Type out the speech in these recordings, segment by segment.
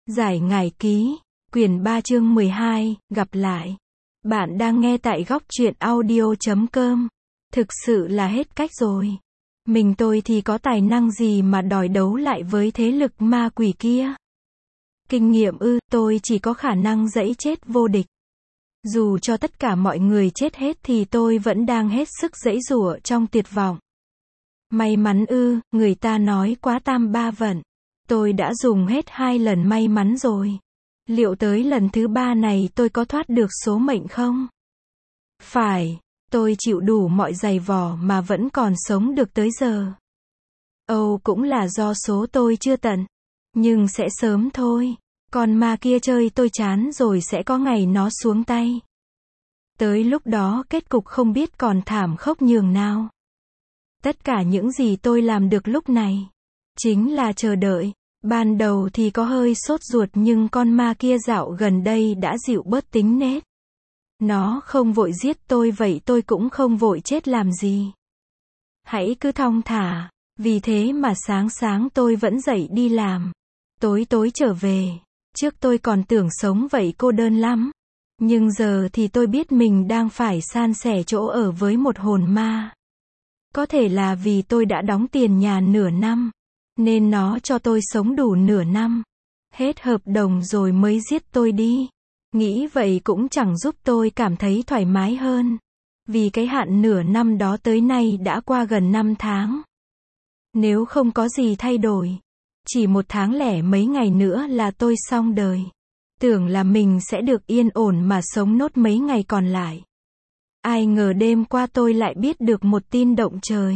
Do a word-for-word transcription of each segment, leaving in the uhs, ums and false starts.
Giải ngải ký, quyển ba chương mười hai, gặp lại. Bạn đang nghe tại góc truyện audio chấm com. Thực sự là hết cách rồi. Mình tôi thì có tài năng gì mà đòi đấu lại với thế lực ma quỷ kia? Kinh nghiệm ư, tôi chỉ có khả năng giãy chết vô địch. Dù cho tất cả mọi người chết hết thì tôi vẫn đang hết sức giãy giụa trong tuyệt vọng. May mắn ư, người ta nói quá tam ba vận. Tôi đã dùng hết hai lần may mắn rồi. Liệu tới lần thứ ba này tôi có thoát được số mệnh không? Phải, tôi chịu đủ mọi giày vò mà vẫn còn sống được tới giờ. Âu cũng là do số tôi chưa tận. Nhưng sẽ sớm thôi. Con ma kia chơi tôi chán rồi sẽ có ngày nó xuống tay. Tới lúc đó kết cục không biết còn thảm khốc nhường nào. Tất cả những gì tôi làm được lúc này chính là chờ đợi. Ban đầu thì có hơi sốt ruột nhưng con ma kia dạo gần đây đã dịu bớt tính nết. Nó không vội giết tôi vậy tôi cũng không vội chết làm gì. Hãy cứ thong thả. Vì thế mà sáng sáng tôi vẫn dậy đi làm. Tối tối trở về. Trước tôi còn tưởng sống vậy cô đơn lắm. Nhưng giờ thì tôi biết mình đang phải san sẻ chỗ ở với một hồn ma. Có thể là vì tôi đã đóng tiền nhà nửa năm. Nên nó cho tôi sống đủ nửa năm. Hết hợp đồng rồi mới giết tôi đi. Nghĩ vậy cũng chẳng giúp tôi cảm thấy thoải mái hơn. Vì cái hạn nửa năm đó tới nay đã qua gần năm tháng. Nếu không có gì thay đổi, chỉ một tháng lẻ mấy ngày nữa là tôi xong đời. Tưởng là mình sẽ được yên ổn mà sống nốt mấy ngày còn lại. Ai ngờ đêm qua tôi lại biết được một tin động trời.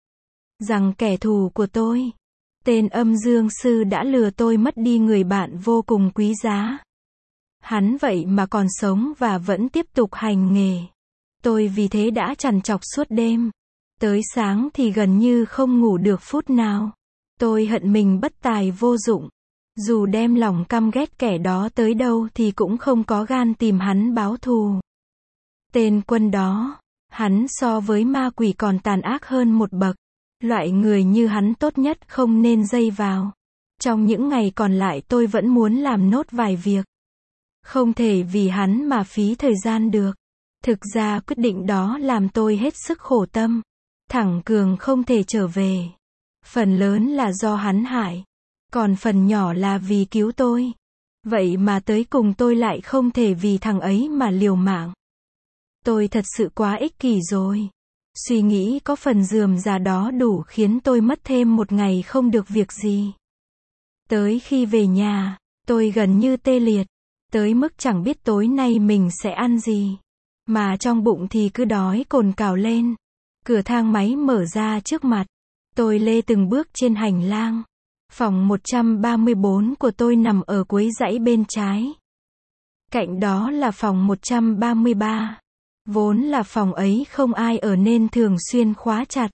Rằng kẻ thù của tôi, tên Âm Dương Sư đã lừa tôi mất đi người bạn vô cùng quý giá. Hắn vậy mà còn sống và vẫn tiếp tục hành nghề. Tôi vì thế đã trằn trọc suốt đêm. Tới sáng thì gần như không ngủ được phút nào. Tôi hận mình bất tài vô dụng. Dù đem lòng căm ghét kẻ đó tới đâu thì cũng không có gan tìm hắn báo thù. Tên Quân đó, hắn so với ma quỷ còn tàn ác hơn một bậc. Loại người như hắn tốt nhất không nên dây vào. Trong những ngày còn lại tôi vẫn muốn làm nốt vài việc. Không thể vì hắn mà phí thời gian được. Thực ra quyết định đó làm tôi hết sức khổ tâm. Thẳng Cường không thể trở về. Phần lớn là do hắn hại. Còn phần nhỏ là vì cứu tôi. Vậy mà tới cùng tôi lại không thể vì thằng ấy mà liều mạng. Tôi thật sự quá ích kỷ rồi. Suy nghĩ có phần rườm rà đó đủ khiến tôi mất thêm một ngày không được việc gì. Tới khi về nhà, tôi gần như tê liệt. Tới mức chẳng biết tối nay mình sẽ ăn gì. Mà trong bụng thì cứ đói cồn cào lên. Cửa thang máy mở ra trước mặt. Tôi lê từng bước trên hành lang. Phòng một trăm ba mươi bốn của tôi nằm ở cuối dãy bên trái. Cạnh đó là phòng một trăm ba mươi ba. Vốn là phòng ấy không ai ở nên thường xuyên khóa chặt.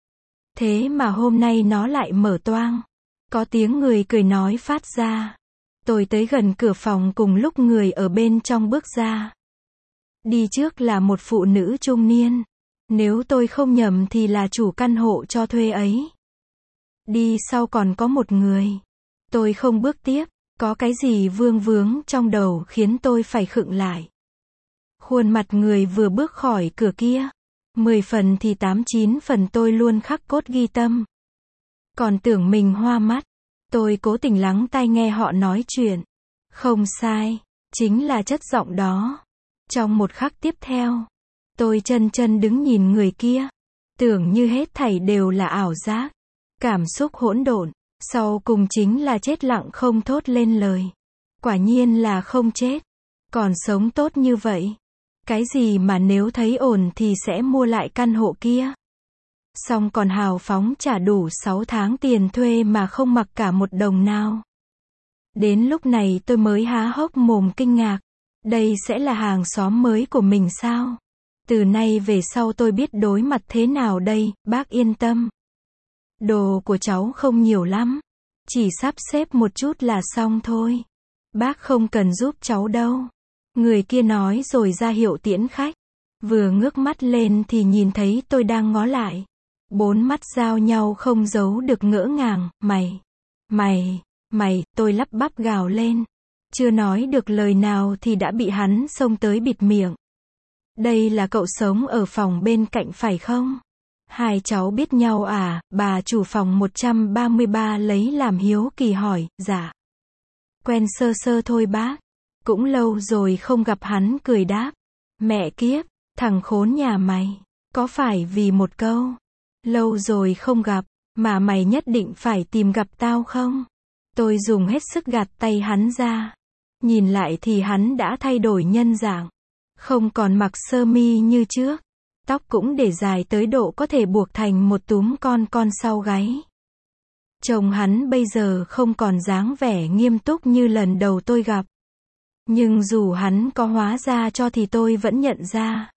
Thế mà hôm nay nó lại mở toang. Có tiếng người cười nói phát ra. Tôi tới gần cửa phòng cùng lúc người ở bên trong bước ra. Đi trước là một phụ nữ trung niên. Nếu tôi không nhầm thì là chủ căn hộ cho thuê ấy. Đi sau còn có một người. Tôi không bước tiếp. Có cái gì vương vướng trong đầu khiến tôi phải khựng lại. Khuôn mặt người vừa bước khỏi cửa kia. Mười phần thì tám chín phần tôi luôn khắc cốt ghi tâm. Còn tưởng mình hoa mắt. Tôi cố tình lắng tai nghe họ nói chuyện. Không sai. Chính là chất giọng đó. Trong một khắc tiếp theo. Tôi chân chân đứng nhìn người kia. Tưởng như hết thảy đều là ảo giác. Cảm xúc hỗn độn. Sau cùng chính là chết lặng không thốt lên lời. Quả nhiên là không chết. Còn sống tốt như vậy. Cái gì mà nếu thấy ổn thì sẽ mua lại căn hộ kia. Xong còn hào phóng trả đủ sáu tháng tiền thuê mà không mặc cả một đồng nào. Đến lúc này tôi mới há hốc mồm kinh ngạc. Đây sẽ là hàng xóm mới của mình sao? Từ nay về sau tôi biết đối mặt thế nào đây, bác yên tâm. Đồ của cháu không nhiều lắm. Chỉ sắp xếp một chút là xong thôi. Bác không cần giúp cháu đâu. Người kia nói rồi ra hiệu tiễn khách. Vừa ngước mắt lên thì nhìn thấy tôi đang ngó lại. Bốn mắt giao nhau không giấu được ngỡ ngàng. Mày, mày, Mày, tôi lắp bắp gào lên. Chưa nói được lời nào thì đã bị hắn xông tới bịt miệng. Đây là cậu sống ở phòng bên cạnh phải không? Hai cháu biết nhau à? Bà chủ phòng một trăm ba mươi ba lấy làm hiếu kỳ hỏi. Dạ. Quen sơ sơ thôi bác. Cũng lâu rồi không gặp. Hắn cười đáp. Mẹ kiếp, thằng khốn nhà mày. Có phải vì một câu lâu rồi không gặp mà mày nhất định phải tìm gặp tao không? Tôi dùng hết sức gạt tay hắn ra. Nhìn lại thì hắn đã thay đổi nhân dạng. Không còn mặc sơ mi như trước. Tóc cũng để dài tới độ có thể buộc thành một túm con con sau gáy. Trông hắn bây giờ không còn dáng vẻ nghiêm túc như lần đầu tôi gặp. Nhưng dù hắn có hóa ra cho thì tôi vẫn nhận ra.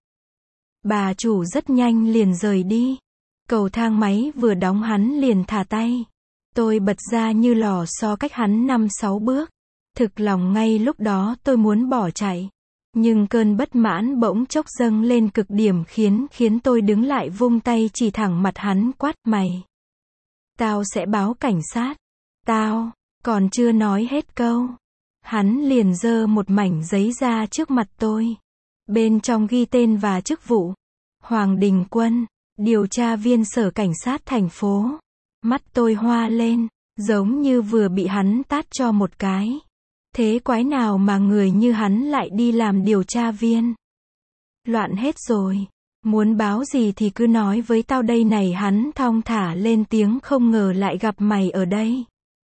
Bà chủ rất nhanh liền rời đi. Cầu thang máy vừa đóng hắn liền thả tay. Tôi bật ra như lò xo cách hắn năm sáu bước. Thực lòng ngay lúc đó tôi muốn bỏ chạy. Nhưng cơn bất mãn bỗng chốc dâng lên cực điểm khiến khiến tôi đứng lại vung tay chỉ thẳng mặt hắn quát mày. Tao sẽ báo cảnh sát. Tao, còn chưa nói hết câu. Hắn liền giơ một mảnh giấy ra trước mặt tôi. Bên trong ghi tên và chức vụ. Hoàng Đình Quân, điều tra viên sở cảnh sát thành phố. Mắt tôi hoa lên, giống như vừa bị hắn tát cho một cái. Thế quái nào mà người như hắn lại đi làm điều tra viên? Loạn hết rồi. Muốn báo gì thì cứ nói với tao đây này. Hắn thong thả lên tiếng. Không ngờ lại gặp mày ở đây.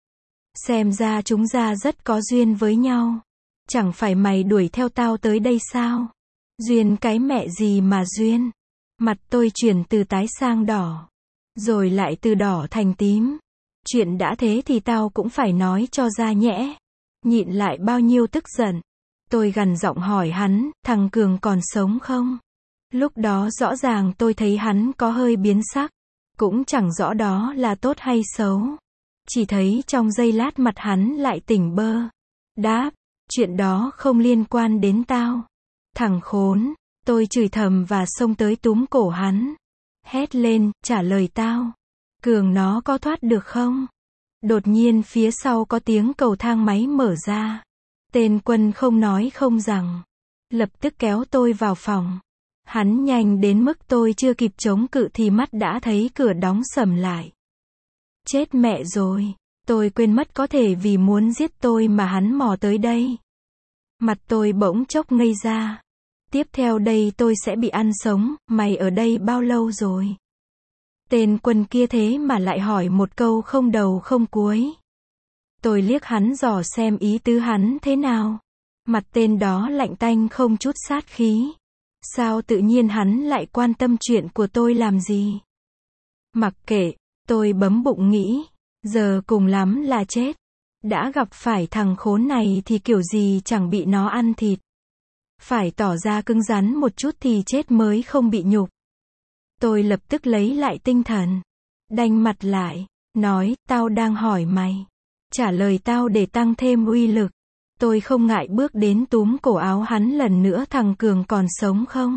Xem ra chúng ta rất có duyên với nhau. Chẳng phải mày đuổi theo tao tới đây sao? Duyên cái mẹ gì mà duyên? Mặt tôi chuyển từ tái sang đỏ. Rồi lại từ đỏ thành tím. Chuyện đã thế thì tao cũng phải nói cho ra nhẽ. Nhịn lại bao nhiêu tức giận. Tôi gằn giọng hỏi hắn, thằng Cường còn sống không? Lúc đó rõ ràng tôi thấy hắn có hơi biến sắc. Cũng chẳng rõ đó là tốt hay xấu. Chỉ thấy trong giây lát mặt hắn lại tỉnh bơ. Đáp, chuyện đó không liên quan đến tao. Thằng khốn, tôi chửi thầm và xông tới túm cổ hắn. Hét lên, trả lời tao. Cường nó có thoát được không? Đột nhiên phía sau có tiếng cầu thang máy mở ra. Tên Quân không nói không rằng. Lập tức kéo tôi vào phòng. Hắn nhanh đến mức tôi chưa kịp chống cự thì mắt đã thấy cửa đóng sầm lại. Chết mẹ rồi. Tôi quên mất có thể vì muốn giết tôi mà hắn mò tới đây. Mặt tôi bỗng chốc ngây ra. Tiếp theo đây tôi sẽ bị ăn sống. Mày ở đây bao lâu rồi? Tên Quân kia thế mà lại hỏi một câu không đầu không cuối. Tôi liếc hắn dò xem ý tứ hắn thế nào. Mặt tên đó lạnh tanh không chút sát khí. Sao tự nhiên hắn lại quan tâm chuyện của tôi làm gì? Mặc kệ, tôi bấm bụng nghĩ. Giờ cùng lắm là chết. Đã gặp phải thằng khốn này thì kiểu gì chẳng bị nó ăn thịt. Phải tỏ ra cứng rắn một chút thì chết mới không bị nhục. Tôi lập tức lấy lại tinh thần. Đanh mặt lại. Nói, tao đang hỏi mày. Trả lời tao để tăng thêm uy lực. Tôi không ngại bước đến túm cổ áo hắn lần nữa. Thằng Cường còn sống không?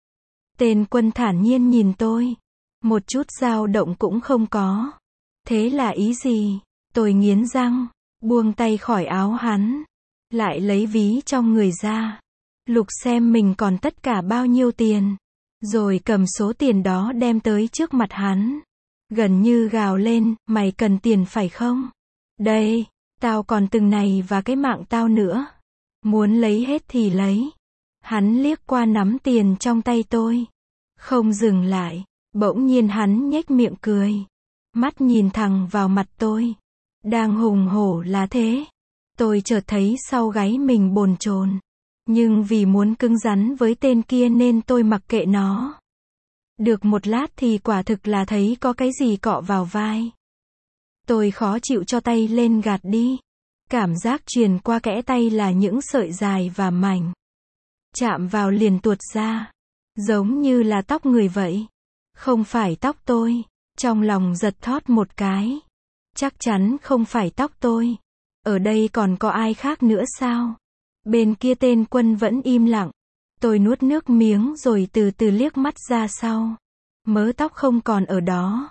Tên Quân thản nhiên nhìn tôi. Một chút dao động cũng không có. Thế là ý gì? Tôi nghiến răng. Buông tay khỏi áo hắn. Lại lấy ví trong người ra. Lục xem mình còn tất cả bao nhiêu tiền. Rồi cầm số tiền đó đem tới trước mặt hắn. Gần như gào lên, mày cần tiền phải không? Đây, tao còn từng này và cái mạng tao nữa. Muốn lấy hết thì lấy. Hắn liếc qua nắm tiền trong tay tôi. Không dừng lại. Bỗng nhiên hắn nhếch miệng cười. Mắt nhìn thẳng vào mặt tôi. Đang hùng hổ là thế. Tôi chợt thấy sau gáy mình bồn chồn. Nhưng vì muốn cứng rắn với tên kia nên tôi mặc kệ nó. Được một lát thì quả thực là thấy có cái gì cọ vào vai. Tôi khó chịu cho tay lên gạt đi. Cảm giác truyền qua kẽ tay là những sợi dài và mảnh. Chạm vào liền tuột ra. Giống như là tóc người vậy. Không phải tóc tôi. Trong lòng giật thót một cái. Chắc chắn không phải tóc tôi. Ở đây còn có ai khác nữa sao? Bên kia tên Quân vẫn im lặng. Tôi nuốt nước miếng rồi từ từ liếc mắt ra sau. Mớ tóc không còn ở đó.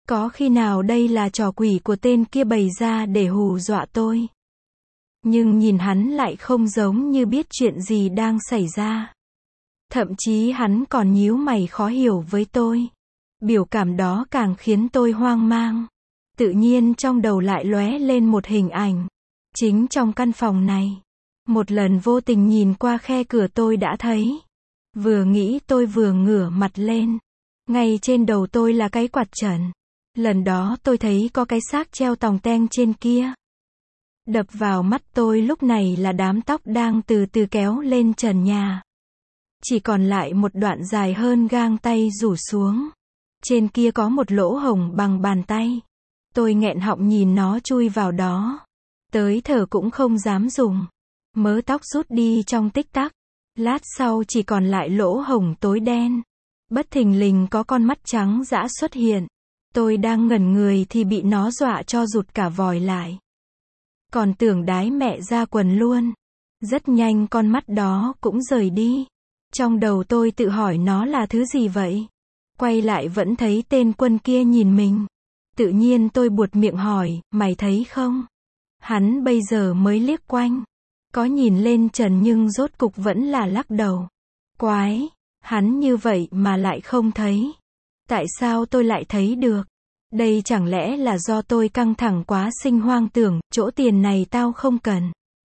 Có khi nào đây là trò quỷ của tên kia bày ra để hù dọa tôi? Nhưng nhìn hắn lại không giống như biết chuyện gì đang xảy ra. Thậm chí hắn còn nhíu mày khó hiểu với tôi. Biểu cảm đó càng khiến tôi hoang mang. Tự nhiên trong đầu lại lóe lên một hình ảnh. Chính trong căn phòng này. Một lần vô tình nhìn qua khe cửa tôi đã thấy. Vừa nghĩ tôi vừa ngửa mặt lên. Ngay trên đầu tôi là cái quạt trần. Lần đó tôi thấy có cái xác treo tòng teng trên kia. Đập vào mắt tôi lúc này là đám tóc đang từ từ kéo lên trần nhà. Chỉ còn lại một đoạn dài hơn gang tay rủ xuống. Trên kia có một lỗ hổng bằng bàn tay. Tôi nghẹn họng nhìn nó chui vào đó. Tới thở cũng không dám dùng. Mớ tóc rút đi trong tích tắc. Lát sau chỉ còn lại lỗ hổng tối đen. Bất thình lình có con mắt trắng dã xuất hiện. Tôi đang ngẩn người thì bị nó dọa cho rụt cả vòi lại. Còn tưởng đái mẹ ra quần luôn. Rất nhanh con mắt đó cũng rời đi. Trong đầu tôi tự hỏi nó là thứ gì vậy? Quay lại vẫn thấy tên quân kia nhìn mình. Tự nhiên tôi buột miệng hỏi, mày thấy không? Hắn bây giờ mới liếc quanh. Có nhìn lên trần nhưng rốt cục vẫn là lắc đầu. Quái, hắn như vậy mà lại không thấy. Tại sao tôi lại thấy được? Đây chẳng lẽ là do tôi căng thẳng quá sinh hoang tưởng, chỗ tiền này tao không cần.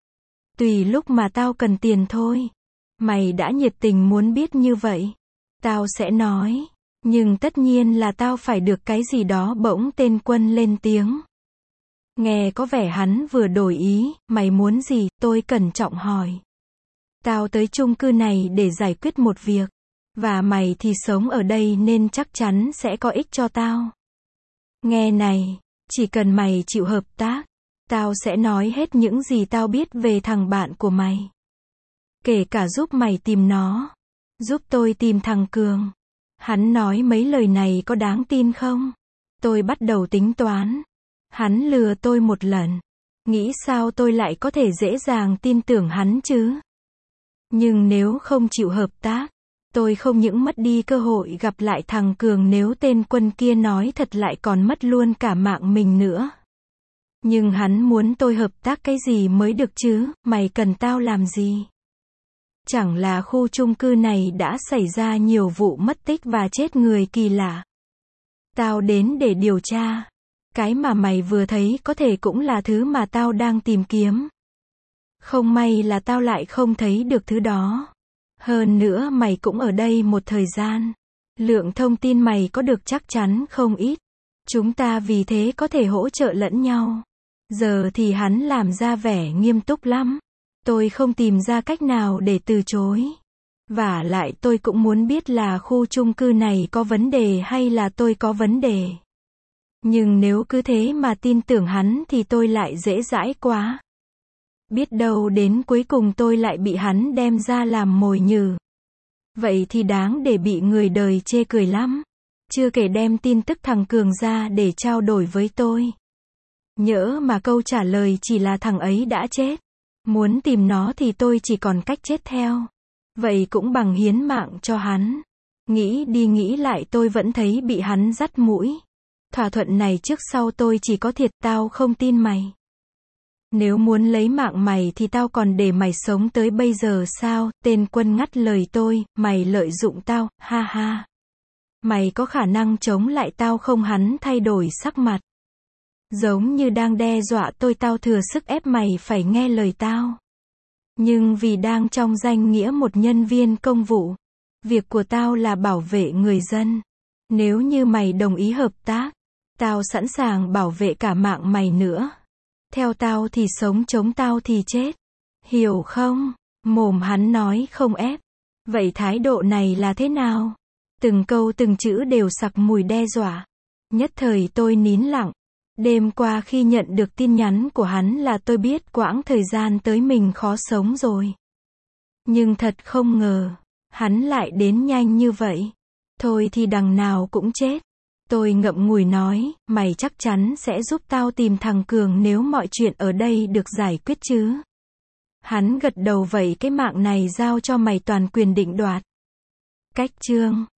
Tùy lúc mà tao cần tiền thôi. Mày đã nhiệt tình muốn biết như vậy. Tao sẽ nói. Nhưng tất nhiên là tao phải được cái gì đó. Bỗng tên quân lên tiếng. Nghe có vẻ hắn vừa đổi ý. Mày muốn gì? Tôi cẩn trọng hỏi. Tao tới chung cư này để giải quyết một việc. Và mày thì sống ở đây nên chắc chắn sẽ có ích cho tao. Nghe này, chỉ cần mày chịu hợp tác, tao sẽ nói hết những gì tao biết về thằng bạn của mày. Kể cả giúp mày tìm nó. Giúp tôi tìm thằng Cường. Hắn nói mấy lời này có đáng tin không? Tôi bắt đầu tính toán. Hắn lừa tôi một lần. Nghĩ sao tôi lại có thể dễ dàng tin tưởng hắn chứ? Nhưng nếu không chịu hợp tác, tôi không những mất đi cơ hội gặp lại thằng Cường, nếu tên quân kia nói thật lại còn mất luôn cả mạng mình nữa. Nhưng hắn muốn tôi hợp tác cái gì mới được chứ? Mày cần tao làm gì? Chẳng là khu chung cư này đã xảy ra nhiều vụ mất tích và chết người kỳ lạ. Tao đến để điều tra. Cái mà mày vừa thấy có thể cũng là thứ mà tao đang tìm kiếm. Không may là tao lại không thấy được thứ đó. Hơn nữa mày cũng ở đây một thời gian. Lượng thông tin mày có được chắc chắn không ít. Chúng ta vì thế có thể hỗ trợ lẫn nhau. Giờ thì hắn làm ra vẻ nghiêm túc lắm. Tôi không tìm ra cách nào để từ chối. Vả lại tôi cũng muốn biết là khu chung cư này có vấn đề hay là tôi có vấn đề. Nhưng nếu cứ thế mà tin tưởng hắn thì tôi lại dễ dãi quá. Biết đâu đến cuối cùng tôi lại bị hắn đem ra làm mồi nhử. Vậy thì đáng để bị người đời chê cười lắm. Chưa kể đem tin tức thằng Cường ra để trao đổi với tôi. Nhỡ mà câu trả lời chỉ là thằng ấy đã chết. Muốn tìm nó thì tôi chỉ còn cách chết theo. Vậy cũng bằng hiến mạng cho hắn. Nghĩ đi nghĩ lại tôi vẫn thấy bị hắn dắt mũi. Thỏa thuận này trước sau tôi chỉ có thiệt, tao không tin mày. Nếu muốn lấy mạng mày thì tao còn để mày sống tới bây giờ sao? Tên quân ngắt lời tôi, mày lợi dụng tao, ha ha. Mày có khả năng chống lại tao không? Hắn thay đổi sắc mặt. Giống như đang đe dọa tôi, tao thừa sức ép mày phải nghe lời tao. Nhưng vì đang trong danh nghĩa một nhân viên công vụ. Việc của tao là bảo vệ người dân. Nếu như mày đồng ý hợp tác, tao sẵn sàng bảo vệ cả mạng mày nữa. Theo tao thì sống, chống tao thì chết. Hiểu không? Mồm hắn nói không ép. Vậy thái độ này là thế nào? Từng câu từng chữ đều sặc mùi đe dọa. Nhất thời tôi nín lặng. Đêm qua khi nhận được tin nhắn của hắn là tôi biết quãng thời gian tới mình khó sống rồi. Nhưng thật không ngờ, hắn lại đến nhanh như vậy. Thôi thì đằng nào cũng chết. Tôi ngậm ngùi nói, mày chắc chắn sẽ giúp tao tìm thằng Cường nếu mọi chuyện ở đây được giải quyết chứ? Hắn gật đầu, vậy cái mạng này giao cho mày toàn quyền định đoạt. Cách chương